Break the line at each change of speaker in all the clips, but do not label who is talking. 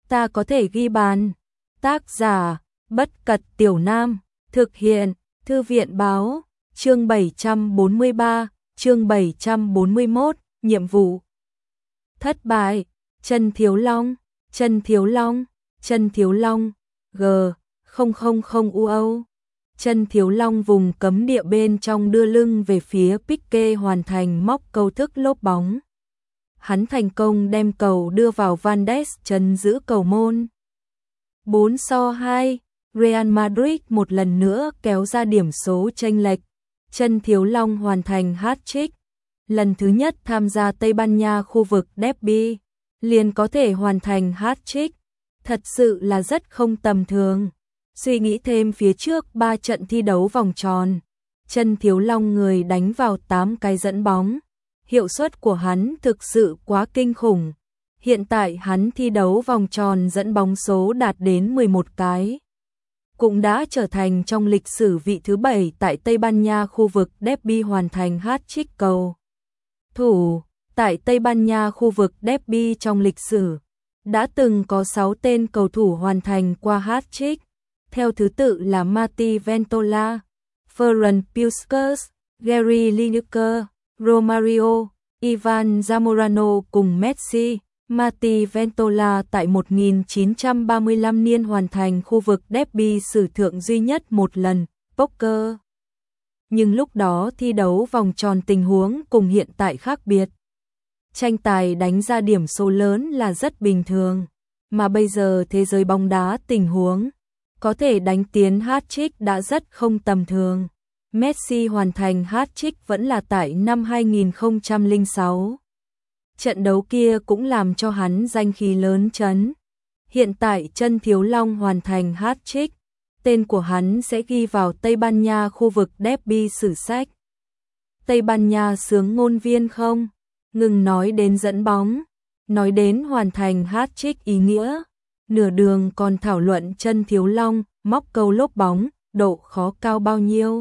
ta có thể ghi bàn. Tác giả, Bất Cật Tiểu Nam, thực hiện, Thư viện báo, chương 743, chương 741, nhiệm vụ. Thất bại, Trần Thiếu Long, Trần Thiếu Long, Trần Thiếu Long, G0000UO. Trần Thiếu Long vùng cấm địa bên trong đưa lưng về phía Pique hoàn thành móc câu thức lốp bóng. Hắn thành công đem cầu đưa vào Van Ness trấn giữ cầu môn. 4-2, Real Madrid một lần nữa kéo ra điểm số chênh lệch. Trần Thiếu Long hoàn thành hat-trick. Lần thứ nhất tham gia Tây Ban Nha khu vực derby, liền có thể hoàn thành hat-trick. Thật sự là rất không tầm thường. Suy nghĩ thêm phía trước 3 trận thi đấu vòng tròn, Trần Thiếu Long người đánh vào 8 cái dẫn bóng. Hiệu suất của hắn thực sự quá kinh khủng. Hiện tại hắn thi đấu vòng tròn dẫn bóng số đạt đến 11 cái. Cũng đã trở thành trong lịch sử vị thứ 7 tại Tây Ban Nha khu vực derby hoàn thành hat-trick cầu thủ. Tại Tây Ban Nha khu vực derby trong lịch sử, đã từng có 6 tên cầu thủ hoàn thành qua hat-trick. Theo thứ tự là Martí Ventola, Ferran Puskas, Gary Lineker, Romario, Ivan Zamorano cùng Messi. Martí Ventola tại 1935 niên hoàn thành khu vực derby sử thượng duy nhất một lần, poker. Nhưng lúc đó thi đấu vòng tròn tình huống cùng hiện tại khác biệt. Tranh tài đánh ra điểm số lớn là rất bình thường, mà bây giờ thế giới bóng đá tình huống có thể đánh tiến hat-trick đã rất không tầm thường. Messi hoàn thành hat-trick vẫn là tại năm 2006. Trận đấu kia cũng làm cho hắn danh khí lớn chấn. Hiện tại Trần Thiếu Long hoàn thành hat-trick, tên của hắn sẽ ghi vào Tây Ban Nha khu vực derby sử sách. Tây Ban Nha sướng ngôn viên không? Ngừng nói đến dẫn bóng, nói đến hoàn thành hat-trick ý nghĩa. Nửa đường còn thảo luận Trần Thiếu Long móc câu lốp bóng, độ khó cao bao nhiêu.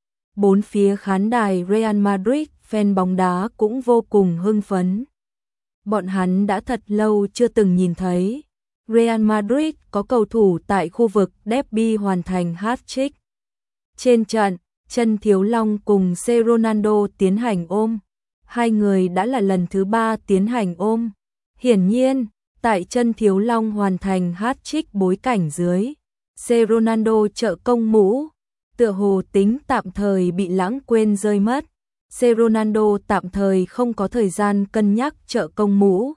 Bốn phía khán đài Real Madrid, fan bóng đá cũng vô cùng hưng phấn. Bọn hắn đã thật lâu chưa từng nhìn thấy Real Madrid có cầu thủ tại khu vực derby hoàn thành hat-trick. Trên trận, Trần Thiếu Long cùng C. Ronaldo tiến hành ôm. Hai người đã là lần thứ 3 tiến hành ôm. Hiển nhiên, tại Trần Thiếu Long hoàn thành hat-trick bối cảnh dưới, C. Ronaldo trợ công mũ, tựa hồ tính tạm thời bị lãng quên rơi mất. C. Ronaldo tạm thời không có thời gian cân nhắc trợ công mũ,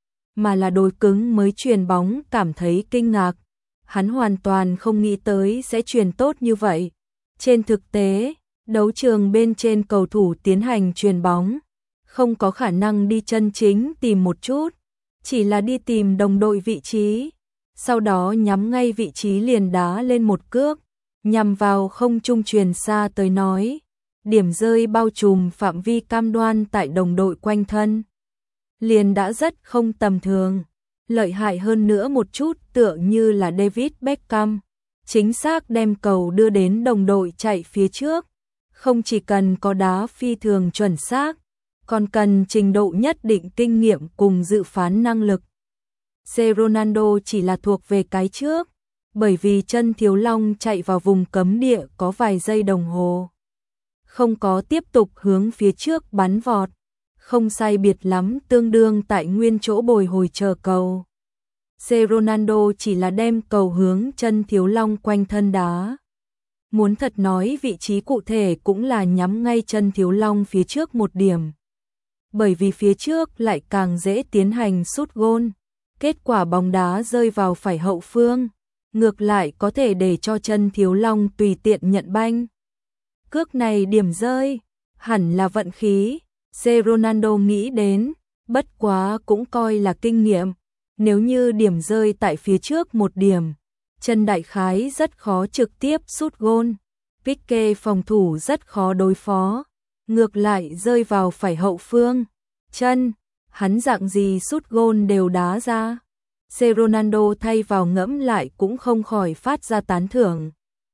mà là đối cứng mới truyền bóng cảm thấy kinh ngạc. Hắn hoàn toàn không nghĩ tới sẽ truyền tốt như vậy. Trên thực tế, đấu trường bên trên cầu thủ tiến hành truyền bóng, không có khả năng đi chân chính tìm một chút, chỉ là đi tìm đồng đội vị trí, sau đó nhắm ngay vị trí liền đá lên một cước, nhằm vào không trung truyền xa tới nói. Điểm rơi bao trùm phạm vi cam đoan tại đồng đội quanh thân, liền đã rất không tầm thường. Lợi hại hơn nữa một chút tựa như là David Beckham, chính xác đem cầu đưa đến đồng đội chạy phía trước. Không chỉ cần có đá phi thường chuẩn xác, còn cần trình độ nhất định kinh nghiệm cùng dự phán năng lực. C. Ronaldo chỉ là thuộc về cái trước, bởi vì Trần Thiếu Long chạy vào vùng cấm địa có vài giây đồng hồ, không có tiếp tục hướng phía trước bắn vọt, không sai biệt lắm tương đương tại nguyên chỗ bồi hồi chờ cầu. C. Ronaldo chỉ là đem cầu hướng Trần Thiếu Long quanh thân đá. Muốn thật nói vị trí cụ thể cũng là nhắm ngay Trần Thiếu Long phía trước một điểm. Bởi vì phía trước lại càng dễ tiến hành sút gôn, kết quả bóng đá rơi vào phải hậu phương, ngược lại có thể để cho Trần Thiếu Long tùy tiện nhận banh. Cước này điểm rơi, hẳn là vận khí, C. Ronaldo nghĩ đến, bất quá cũng coi là kinh nghiệm. Nếu như điểm rơi tại phía trước một điểm, Trần đại khái rất khó trực tiếp sút gôn. Pique phòng thủ rất khó đối phó, ngược lại rơi vào phải hậu phương. Trần, hắn dạng gì sút gôn đều đá ra. C. Ronaldo thay vào ngẫm lại cũng không khỏi phát ra tán thưởng.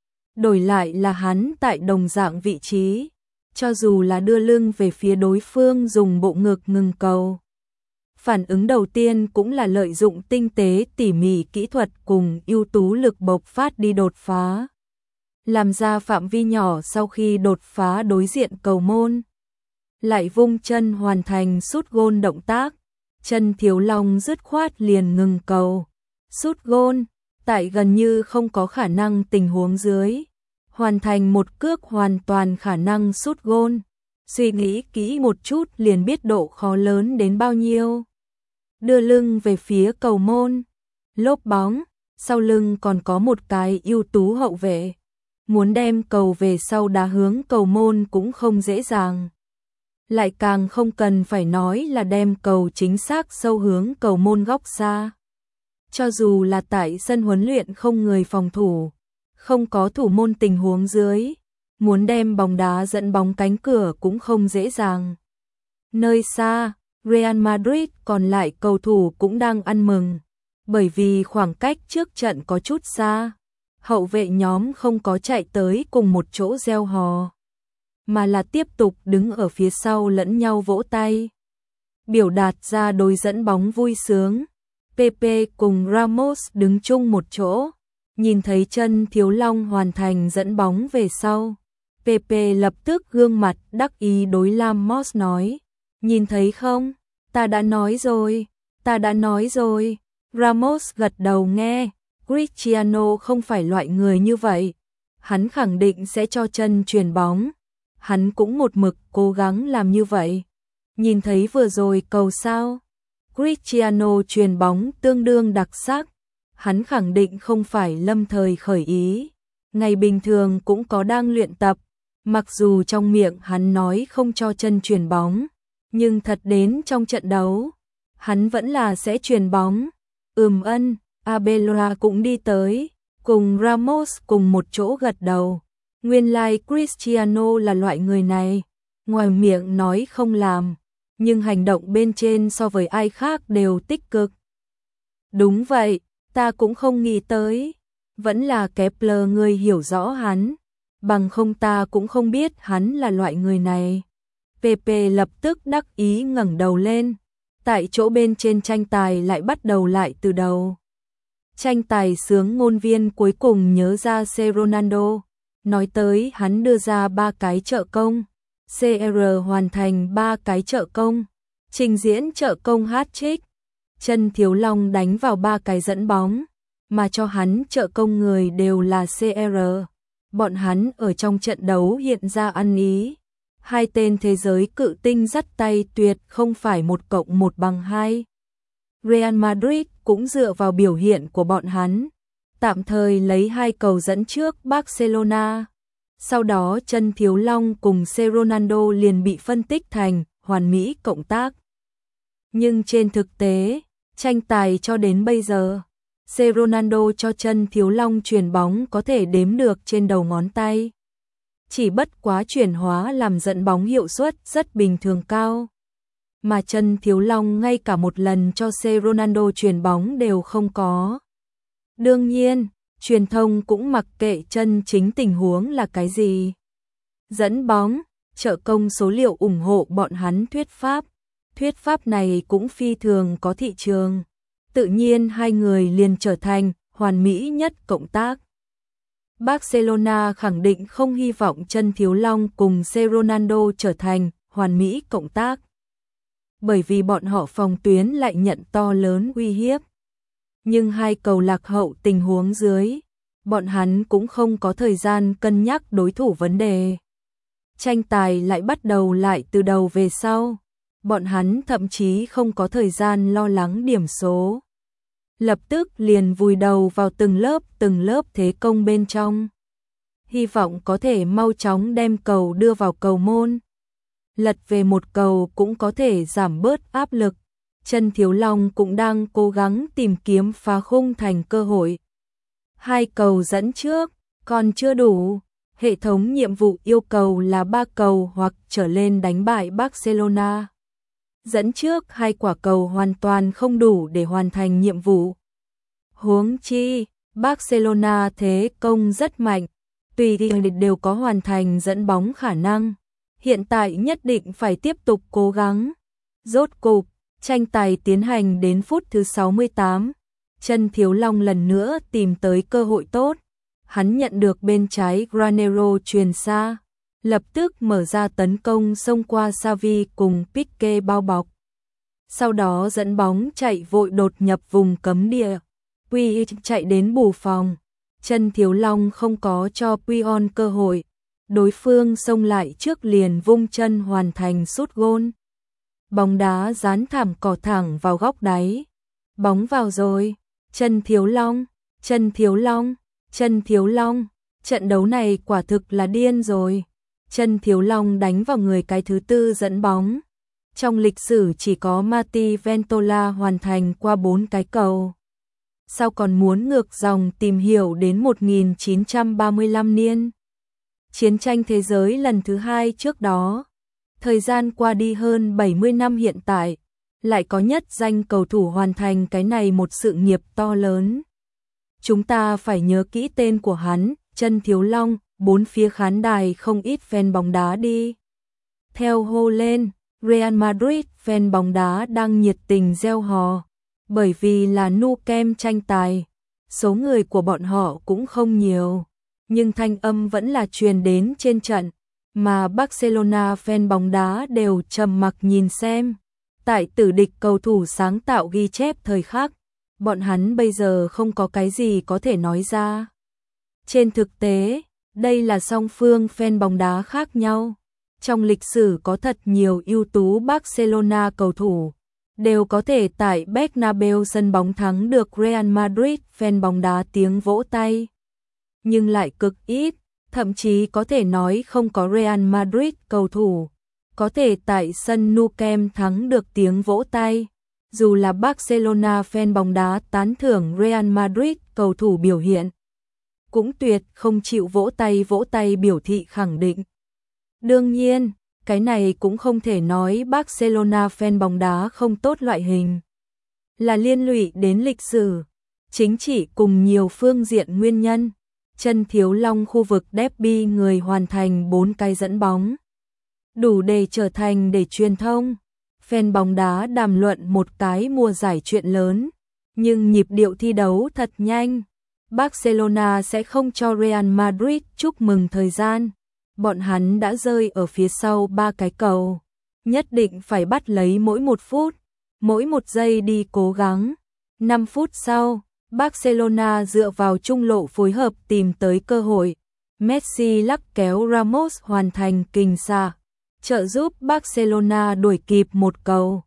Đổi lại là hắn tại đồng dạng vị trí, cho dù là đưa lưng về phía đối phương dùng bộ ngực ngừng cầu, Phản ứng đầu tiên cũng là lợi dụng tinh tế tỉ mỉ kỹ thuật cùng ưu tú lực bộc phát đi đột phá. Làm ra phạm vi nhỏ sau khi đột phá đối diện cầu môn. Lại vung chân hoàn thành sút gôn động tác. Chân Thiếu Long dứt khoát liền ngừng cầu. Sút gôn, tại gần như không có khả năng tình huống dưới. Hoàn thành một cước hoàn toàn khả năng sút gôn. Suy nghĩ kỹ một chút liền biết độ khó lớn đến bao nhiêu. Đưa lưng về phía cầu môn. Lốp bóng, sau lưng còn có một cái ưu tú hậu vệ. Muốn đem cầu về sau đá hướng cầu môn cũng không dễ dàng. Lại càng không cần phải nói là đem cầu chính xác sâu hướng cầu môn góc xa. Cho dù là tại sân huấn luyện không người phòng thủ, không có thủ môn tình huống dưới, muốn đem bóng đá dẫn bóng cánh cửa cũng không dễ dàng. Nơi xa, Real Madrid còn lại cầu thủ cũng đang ăn mừng, bởi vì khoảng cách trước trận có chút xa. Hậu vệ nhóm không có chạy tới cùng một chỗ reo hò, mà là tiếp tục đứng ở phía sau lẫn nhau vỗ tay, biểu đạt ra đối dẫn bóng vui sướng. Pepe cùng Ramos đứng chung một chỗ, nhìn thấy Chân Thiếu Long hoàn thành dẫn bóng về sau. Pepe lập tức gương mặt đắc ý đối Ramos nói, nhìn thấy không, ta đã nói rồi, ta đã nói rồi. Ramos gật đầu nghe. Cristiano không phải loại người như vậy. Hắn khẳng định sẽ cho chân chuyền bóng. Hắn cũng một mực cố gắng làm như vậy. Nhìn thấy vừa rồi cầu sao? Cristiano chuyền bóng tương đương đặc sắc. Hắn khẳng định không phải lâm thời khởi ý. Ngày bình thường cũng có đang luyện tập. Mặc dù trong miệng hắn nói không cho chân chuyền bóng, nhưng thật đến trong trận đấu, hắn vẫn là sẽ chuyền bóng. Ân. Abelora cũng đi tới, cùng Ramos cùng một chỗ gật đầu. Nguyên lai Cristiano là loại người này, ngoài miệng nói không làm, nhưng hành động bên trên so với ai khác đều tích cực. Đúng vậy, ta cũng không nghĩ tới, vẫn là Kepler người hiểu rõ hắn, bằng không ta cũng không biết hắn là loại người này. Pepe lập tức đắc ý ngẩng đầu lên, tại chỗ bên trên tranh tài lại bắt đầu lại từ đầu. Tranh tài sướng ngôn viên cuối cùng nhớ ra C. Ronaldo, nói tới hắn đưa ra 3 cái trợ công, CR hoàn thành 3 cái trợ công, trình diễn trợ công hat-trick, Chân Thiếu Long đánh vào 3 cái dẫn bóng, mà cho hắn trợ công người đều là CR. Bọn hắn ở trong trận đấu hiện ra ăn ý. Hai tên thế giới cự tinh dắt tay tuyệt không phải 1+1 bằng 2. Real Madrid cũng dựa vào biểu hiện của bọn hắn, tạm thời lấy 2 cầu dẫn trước Barcelona. Sau đó Chân Thiếu Long cùng C. Ronaldo liền bị phân tích thành hoàn mỹ cộng tác. Nhưng trên thực tế, tranh tài cho đến bây giờ, C. Ronaldo cho Chân Thiếu Long chuyền bóng có thể đếm được trên đầu ngón tay. Chỉ bất quá chuyển hóa làm dẫn bóng hiệu suất rất bình thường cao. Mà Chân Thiếu Long ngay cả một lần cho C. Ronaldo chuyền bóng đều không có. Đương nhiên, truyền thông cũng mặc kệ chân chính tình huống là cái gì. Dẫn bóng, trợ công số liệu ủng hộ bọn hắn thuyết pháp. Thuyết pháp này cũng phi thường có thị trường. Tự nhiên hai người liền trở thành hoàn mỹ nhất cộng tác. Barcelona khẳng định không hy vọng Chân Thiếu Long cùng C. Ronaldo trở thành hoàn mỹ cộng tác, bởi vì bọn họ phòng tuyến lại nhận to lớn uy hiếp. Nhưng 2 cầu lạc hậu tình huống dưới, bọn hắn cũng không có thời gian cân nhắc đối thủ vấn đề. Tranh tài lại bắt đầu lại từ đầu về sau, bọn hắn thậm chí không có thời gian lo lắng điểm số. Lập tức liền vùi đầu vào từng lớp thế công bên trong. Hy vọng có thể mau chóng đem cầu đưa vào cầu môn. Lật về một cầu cũng có thể giảm bớt áp lực. Chân Thiếu Long cũng đang cố gắng tìm kiếm phá khung thành cơ hội. 2 cầu dẫn trước, còn chưa đủ. Hệ thống nhiệm vụ yêu cầu là 3 cầu hoặc trở lên đánh bại Barcelona. Dẫn trước 2 quả cầu hoàn toàn không đủ để hoàn thành nhiệm vụ. Huống chi, Barcelona thế công rất mạnh, tùy đều có hoàn thành dẫn bóng khả năng. Hiện tại nhất định phải tiếp tục cố gắng. Rốt cục, Tranh tài tiến hành đến phút thứ 68. Chân Thiếu Long lần nữa tìm tới cơ hội tốt. Hắn nhận được bên trái Granero chuyền xa, lập tức mở ra tấn công xông qua Xavi cùng Pique bao bọc. Sau đó dẫn bóng chạy vội đột nhập vùng cấm địa. Puig chạy đến bù phòng. Chân Thiếu Long không có cho Puig cơ hội. Đối phương xông lại trước liền vung chân hoàn thành sút gôn. Bóng đá dán thảm cỏ thẳng vào góc đáy. Bóng vào rồi. Chân Thiếu Long, Chân Thiếu Long, Chân Thiếu Long. Trận đấu này quả thực là điên rồi. Chân Thiếu Long đánh vào người cái thứ tư dẫn bóng. Trong lịch sử chỉ có Martí Ventola hoàn thành qua 4 cái cầu. Sao còn muốn ngược dòng tìm hiểu đến 1935 niên? Chiến tranh thế giới lần thứ 2 trước đó. Thời gian qua đi hơn 70 năm hiện tại, lại có nhất danh cầu thủ hoàn thành cái này một sự nghiệp to lớn. Chúng ta phải nhớ kỹ tên của hắn, Chân Thiếu Long, bốn phía khán đài không ít fan bóng đá đi. Theo hô lên, Real Madrid fan bóng đá đang nhiệt tình reo hò, bởi vì là Nou Camp tranh tài, số người của bọn họ cũng không nhiều, nhưng thanh âm vẫn là truyền đến trên trận, mà Barcelona fan bóng đá đều trầm mặc nhìn xem. Tại tử địch cầu thủ sáng tạo ghi chép thời khắc, bọn hắn bây giờ không có cái gì có thể nói ra. Trên thực tế, đây là song phương fan bóng đá khác nhau. Trong lịch sử có thật nhiều ưu tú Barcelona cầu thủ, đều có thể tại Bernabeu sân bóng thắng được Real Madrid fan bóng đá tiếng vỗ tay. Nhưng lại cực ít, thậm chí có thể nói không có Real Madrid cầu thủ có thể tại sân Nou Camp thắng được tiếng vỗ tay. Dù là Barcelona fan bóng đá tán thưởng Real Madrid cầu thủ biểu hiện, cũng tuyệt không chịu vỗ tay biểu thị khẳng định. Đương nhiên, cái này cũng không thể nói Barcelona fan bóng đá không tốt loại hình. Là liên lụy đến lịch sử, chính trị cùng nhiều phương diện nguyên nhân. Chân Thiếu Long khu vực derby người hoàn thành 4 cái dẫn bóng. Đủ để trở thành để truyền thông. Fan bóng đá đàm luận một cái mùa giải chuyện lớn. Nhưng nhịp điệu thi đấu thật nhanh. Barcelona sẽ không cho Real Madrid chúc mừng thời gian. Bọn hắn đã rơi ở phía sau 3 cái cầu. Nhất định phải bắt lấy mỗi 1 phút, mỗi 1 giây đi cố gắng. 5 phút sau, Barcelona dựa vào trung lộ phối hợp tìm tới cơ hội. Messi lắc kéo Ramos hoàn thành kình xạ, trợ giúp Barcelona đuổi kịp 1 cầu.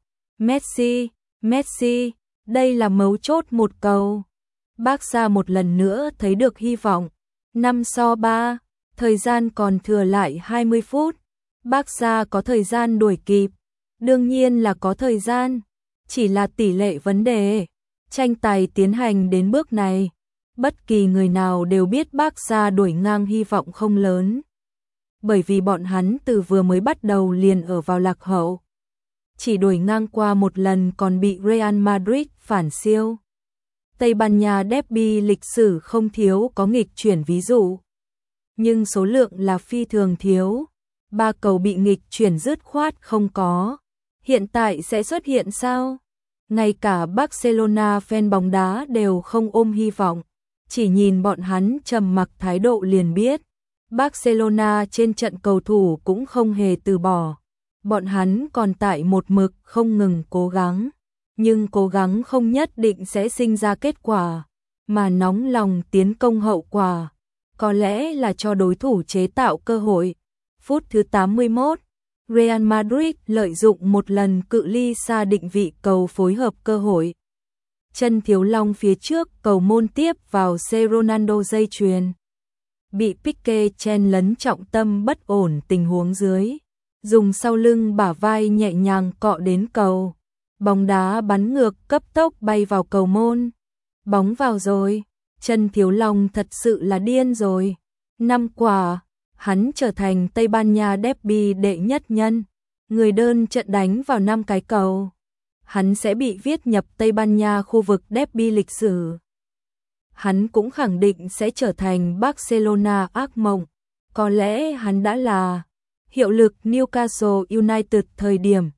Messi, đây là mấu chốt 1 cầu. Barca một lần nữa thấy được hy vọng. 5-3, thời gian còn thừa lại 20 phút. Barca có thời gian đuổi kịp. Đương nhiên là có thời gian, chỉ là tỷ lệ vấn đề. Tranh tài tiến hành đến bước này, bất kỳ người nào đều biết Barca đuổi ngang hy vọng không lớn. Bởi vì bọn hắn từ vừa mới bắt đầu liền ở vào lạc hậu. Chỉ đuổi ngang qua một lần còn bị Real Madrid phản siêu. Tây Ban Nha derby lịch sử không thiếu có nghịch chuyển ví dụ. Nhưng số lượng là phi thường thiếu. 3 cầu bị nghịch chuyển dứt khoát không có. Hiện tại sẽ xuất hiện sao? Ngay cả Barcelona fan bóng đá đều không ôm hy vọng. Chỉ nhìn bọn hắn trầm mặc thái độ liền biết. Barcelona trên trận cầu thủ cũng không hề từ bỏ. Bọn hắn còn tại một mực không ngừng cố gắng. Nhưng cố gắng không nhất định sẽ sinh ra kết quả. Mà nóng lòng tiến công hậu quả. Có lẽ là cho đối thủ chế tạo cơ hội. Phút thứ 81, Real Madrid lợi dụng một lần cự ly xa định vị cầu phối hợp cơ hội. Chân Thiếu Long phía trước cầu môn tiếp vào C. Ronaldo dây chuyền. Bị Pique chen lấn trọng tâm bất ổn tình huống dưới. Dùng sau lưng bả vai nhẹ nhàng cọ đến cầu. Bóng đá bắn ngược cấp tốc bay vào cầu môn. Bóng vào rồi. Chân Thiếu Long thật sự là điên rồi. 5 quả. Hắn trở thành Tây Ban Nha derby đệ nhất nhân. Người đơn trận đánh vào 5 cái cầu. Hắn sẽ bị viết nhập Tây Ban Nha khu vực derby lịch sử. Hắn cũng khẳng định sẽ trở thành Barcelona ác mộng. Có lẽ hắn đã là hiệu lực Newcastle United thời điểm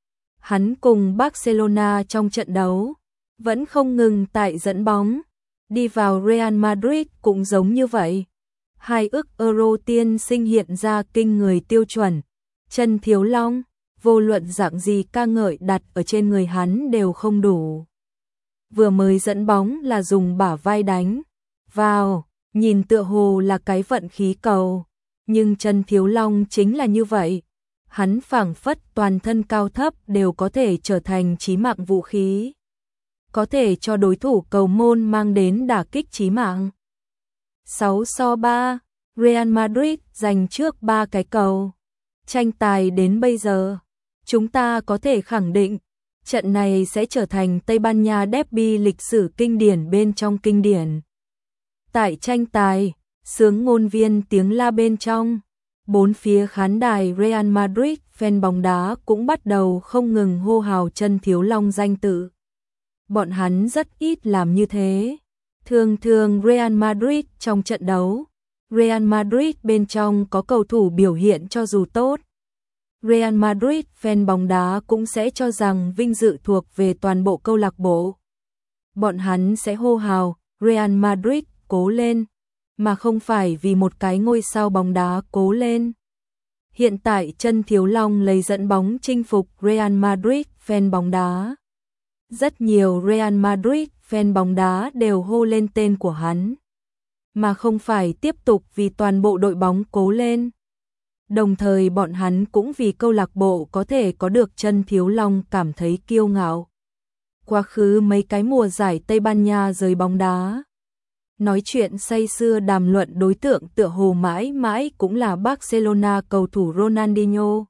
Hắn cùng Barcelona trong trận đấu vẫn không ngừng tại dẫn bóng, đi vào Real Madrid cũng giống như vậy. 2 ức euro tiên sinh hiện ra kinh người tiêu chuẩn. Trần Thiếu Long, vô luận dạng gì ca ngợi đặt ở trên người hắn đều không đủ. Vừa mới dẫn bóng là dùng bả vai đánh vào, nhìn tựa hồ là cái vận khí cầu, nhưng Trần Thiếu Long chính là như vậy. Hắn phảng phất toàn thân cao thấp đều có thể trở thành chí mạng vũ khí, có thể cho đối thủ cầu môn mang đến đả kích chí mạng. 6-3, Real Madrid giành trước 3 cái cầu. Tranh tài đến bây giờ, chúng ta có thể khẳng định, trận này sẽ trở thành Tây Ban Nha derby lịch sử kinh điển bên trong kinh điển. Tại tranh tài, sướng ngôn viên tiếng la bên trong, bốn phía khán đài Real Madrid, fan bóng đá cũng bắt đầu không ngừng hô hào Trần Thiếu Long danh tự. Bọn hắn rất ít làm như thế. Thường thường Real Madrid trong trận đấu, Real Madrid bên trong có cầu thủ biểu hiện cho dù tốt, Real Madrid fan bóng đá cũng sẽ cho rằng vinh dự thuộc về toàn bộ câu lạc bộ. Bọn hắn sẽ hô hào Real Madrid cố lên, mà không phải vì một cái ngôi sao bóng đá cố lên. Hiện tại Trần Thiếu Long lấy dẫn bóng chinh phục Real Madrid fan bóng đá. Rất nhiều Real Madrid fan bóng đá đều hô lên tên của hắn, mà không phải tiếp tục vì toàn bộ đội bóng cố lên. Đồng thời bọn hắn cũng vì câu lạc bộ có thể có được Trần Thiếu Long cảm thấy kiêu ngạo. Quá khứ mấy cái mùa giải Tây Ban Nha giới bóng đá, nói chuyện say sưa đàm luận đối tượng tựa hồ mãi mãi cũng là Barcelona cầu thủ Ronaldinho.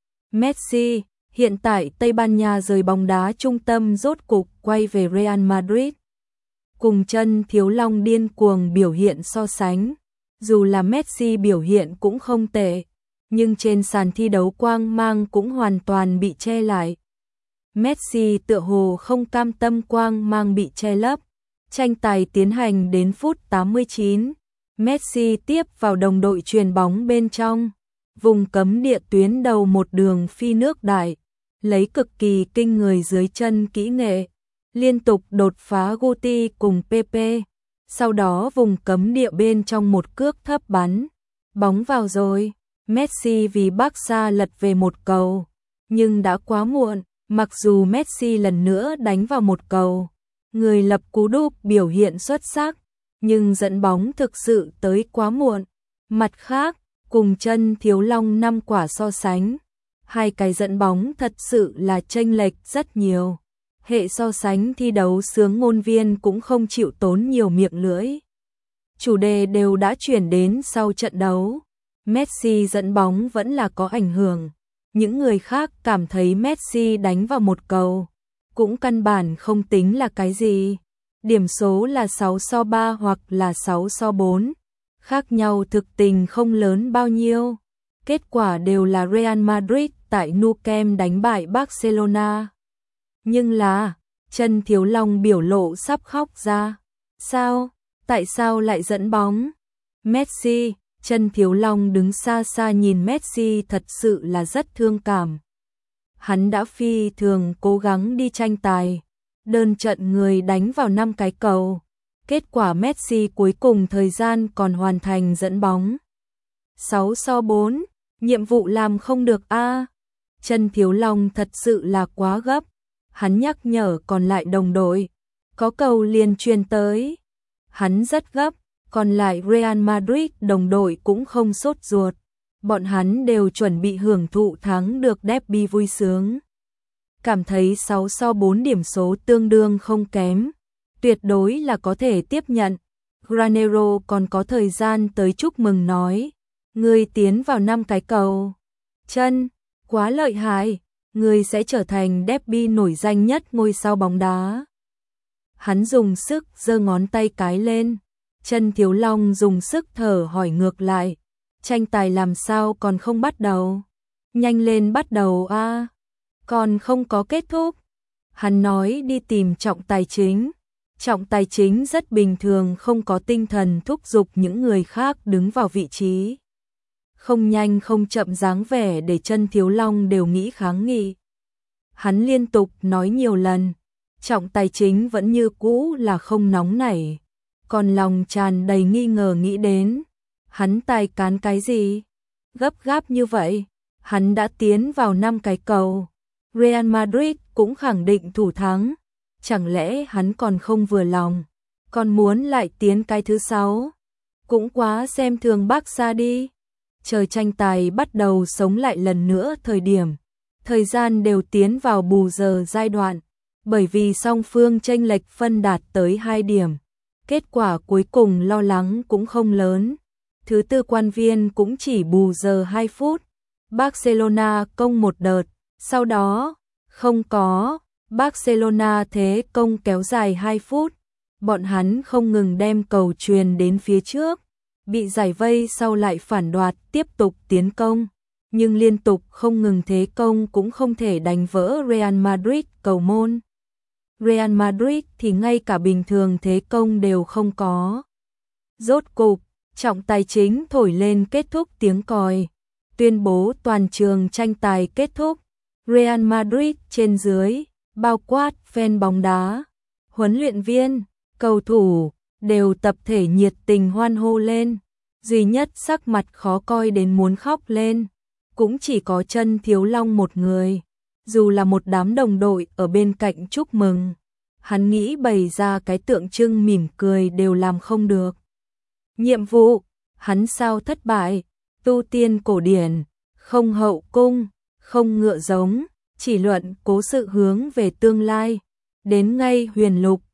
Messi, hiện tại Tây Ban Nha giới bóng đá trung tâm rốt cục quay về Real Madrid. Cùng Trần Thiếu Long điên cuồng biểu hiện so sánh, dù là Messi biểu hiện cũng không tệ, nhưng trên sàn thi đấu quang mang cũng hoàn toàn bị che lại. Messi tựa hồ không cam tâm quang mang bị che lấp. Tranh tài tiến hành đến phút 89, Messi tiếp vào đồng đội chuyền bóng bên trong, vùng cấm địa tuyến đầu một đường phi nước đại, lấy cực kỳ kinh người dưới chân kỹ nghệ, liên tục đột phá Guti cùng Pepe, sau đó vùng cấm địa bên trong một cước thấp bắn, bóng vào rồi. Messi vì Barca lật về một cầu, nhưng đã quá muộn, mặc dù Messi lần nữa đánh vào một cầu, người lập cú đúp biểu hiện xuất sắc, nhưng dẫn bóng thực sự tới quá muộn. Mặt khác, cùng Trần Thiếu Long 5 quả so sánh, hai cái dẫn bóng thật sự là chênh lệch rất nhiều. Hệ so sánh thi đấu sướng ngôn viên cũng không chịu tốn nhiều miệng lưỡi. Chủ đề đều đã chuyển đến sau trận đấu. Messi dẫn bóng vẫn là có ảnh hưởng. Những người khác cảm thấy Messi đánh vào một cầu cũng căn bản không tính là cái gì. Điểm số là 6-3 hoặc là 6-4. Khác nhau thực tình không lớn bao nhiêu. Kết quả đều là Real Madrid tại Nou Camp đánh bại Barcelona. Nhưng là, Trần Thiếu Long biểu lộ sắp khóc ra. Sao? Tại sao lại dẫn bóng? Messi, Trần Thiếu Long đứng xa xa nhìn Messi thật sự là rất thương cảm. Hắn đã phi thường cố gắng đi tranh tài, đơn trận người đánh vào 5 cái cầu. Kết quả Messi cuối cùng thời gian còn hoàn thành dẫn bóng. 6-4, nhiệm vụ làm không được a. Trần Thiếu Long thật sự là quá gấp. Hắn nhắc nhở còn lại đồng đội, có cầu liền truyền tới. Hắn rất gấp, còn lại Real Madrid đồng đội cũng không sốt ruột. Bọn hắn đều chuẩn bị hưởng thụ thắng được derby vui sướng. Cảm thấy 6-4 điểm số tương đương không kém, tuyệt đối là có thể tiếp nhận. Granero còn có thời gian tới chúc mừng nói, người tiến vào 5 cái cầu. Chân, quá lợi hại, người sẽ trở thành derby nổi danh nhất ngôi sao bóng đá. Hắn dùng sức giơ ngón tay cái lên. Trần Thiếu Long dùng sức thở hỏi ngược lại, tranh tài làm sao còn không bắt đầu? Nhanh lên bắt đầu a, còn không có kết thúc. Hắn nói đi tìm trọng tài chính. Trọng tài chính rất bình thường không có tinh thần thúc giục những người khác đứng vào vị trí. Không nhanh không chậm dáng vẻ để Trần Thiếu Long đều nghĩ kháng nghị. Hắn liên tục nói nhiều lần, trọng tài chính vẫn như cũ là không nóng nảy, còn lòng tràn đầy nghi ngờ nghĩ đến, hắn tài cán cái gì? Gấp gáp như vậy, hắn đã tiến vào 5 cái cầu, Real Madrid cũng khẳng định thủ thắng, chẳng lẽ hắn còn không vừa lòng, còn muốn lại tiến cái thứ 6? Cũng quá xem thường Barca đi. Chờ tranh tài bắt đầu sống lại lần nữa thời gian đều tiến vào bù giờ giai đoạn, bởi vì song phương chênh lệch phân đạt tới 2 điểm. Kết quả cuối cùng lo lắng cũng không lớn. Thứ tư quan viên cũng chỉ bù giờ 2 phút. Barcelona công một đợt, sau đó không có. Barcelona thế công kéo dài 2 phút. Bọn hắn không ngừng đem cầu truyền đến phía trước, bị giải vây sau lại phản đoạt tiếp tục tiến công, nhưng liên tục không ngừng thế công cũng không thể đánh vỡ Real Madrid cầu môn. Real Madrid thì ngay cả bình thường thế công đều không có. Rốt cục, trọng tài chính thổi lên kết thúc tiếng còi, tuyên bố toàn trường tranh tài kết thúc. Real Madrid trên dưới, bao quát fan bóng đá, huấn luyện viên, cầu thủ đều tập thể nhiệt tình hoan hô lên, duy nhất sắc mặt khó coi đến muốn khóc lên, cũng chỉ có Chân Thiếu Long một người, dù là một đám đồng đội ở bên cạnh chúc mừng, hắn nghĩ bày ra cái tượng trưng mỉm cười đều làm không được. Nhiệm vụ, hắn sao thất bại, tu tiên cổ điển, không hậu cung, không ngựa giống, chỉ luận cố sự hướng về tương lai, đến ngay huyền lục.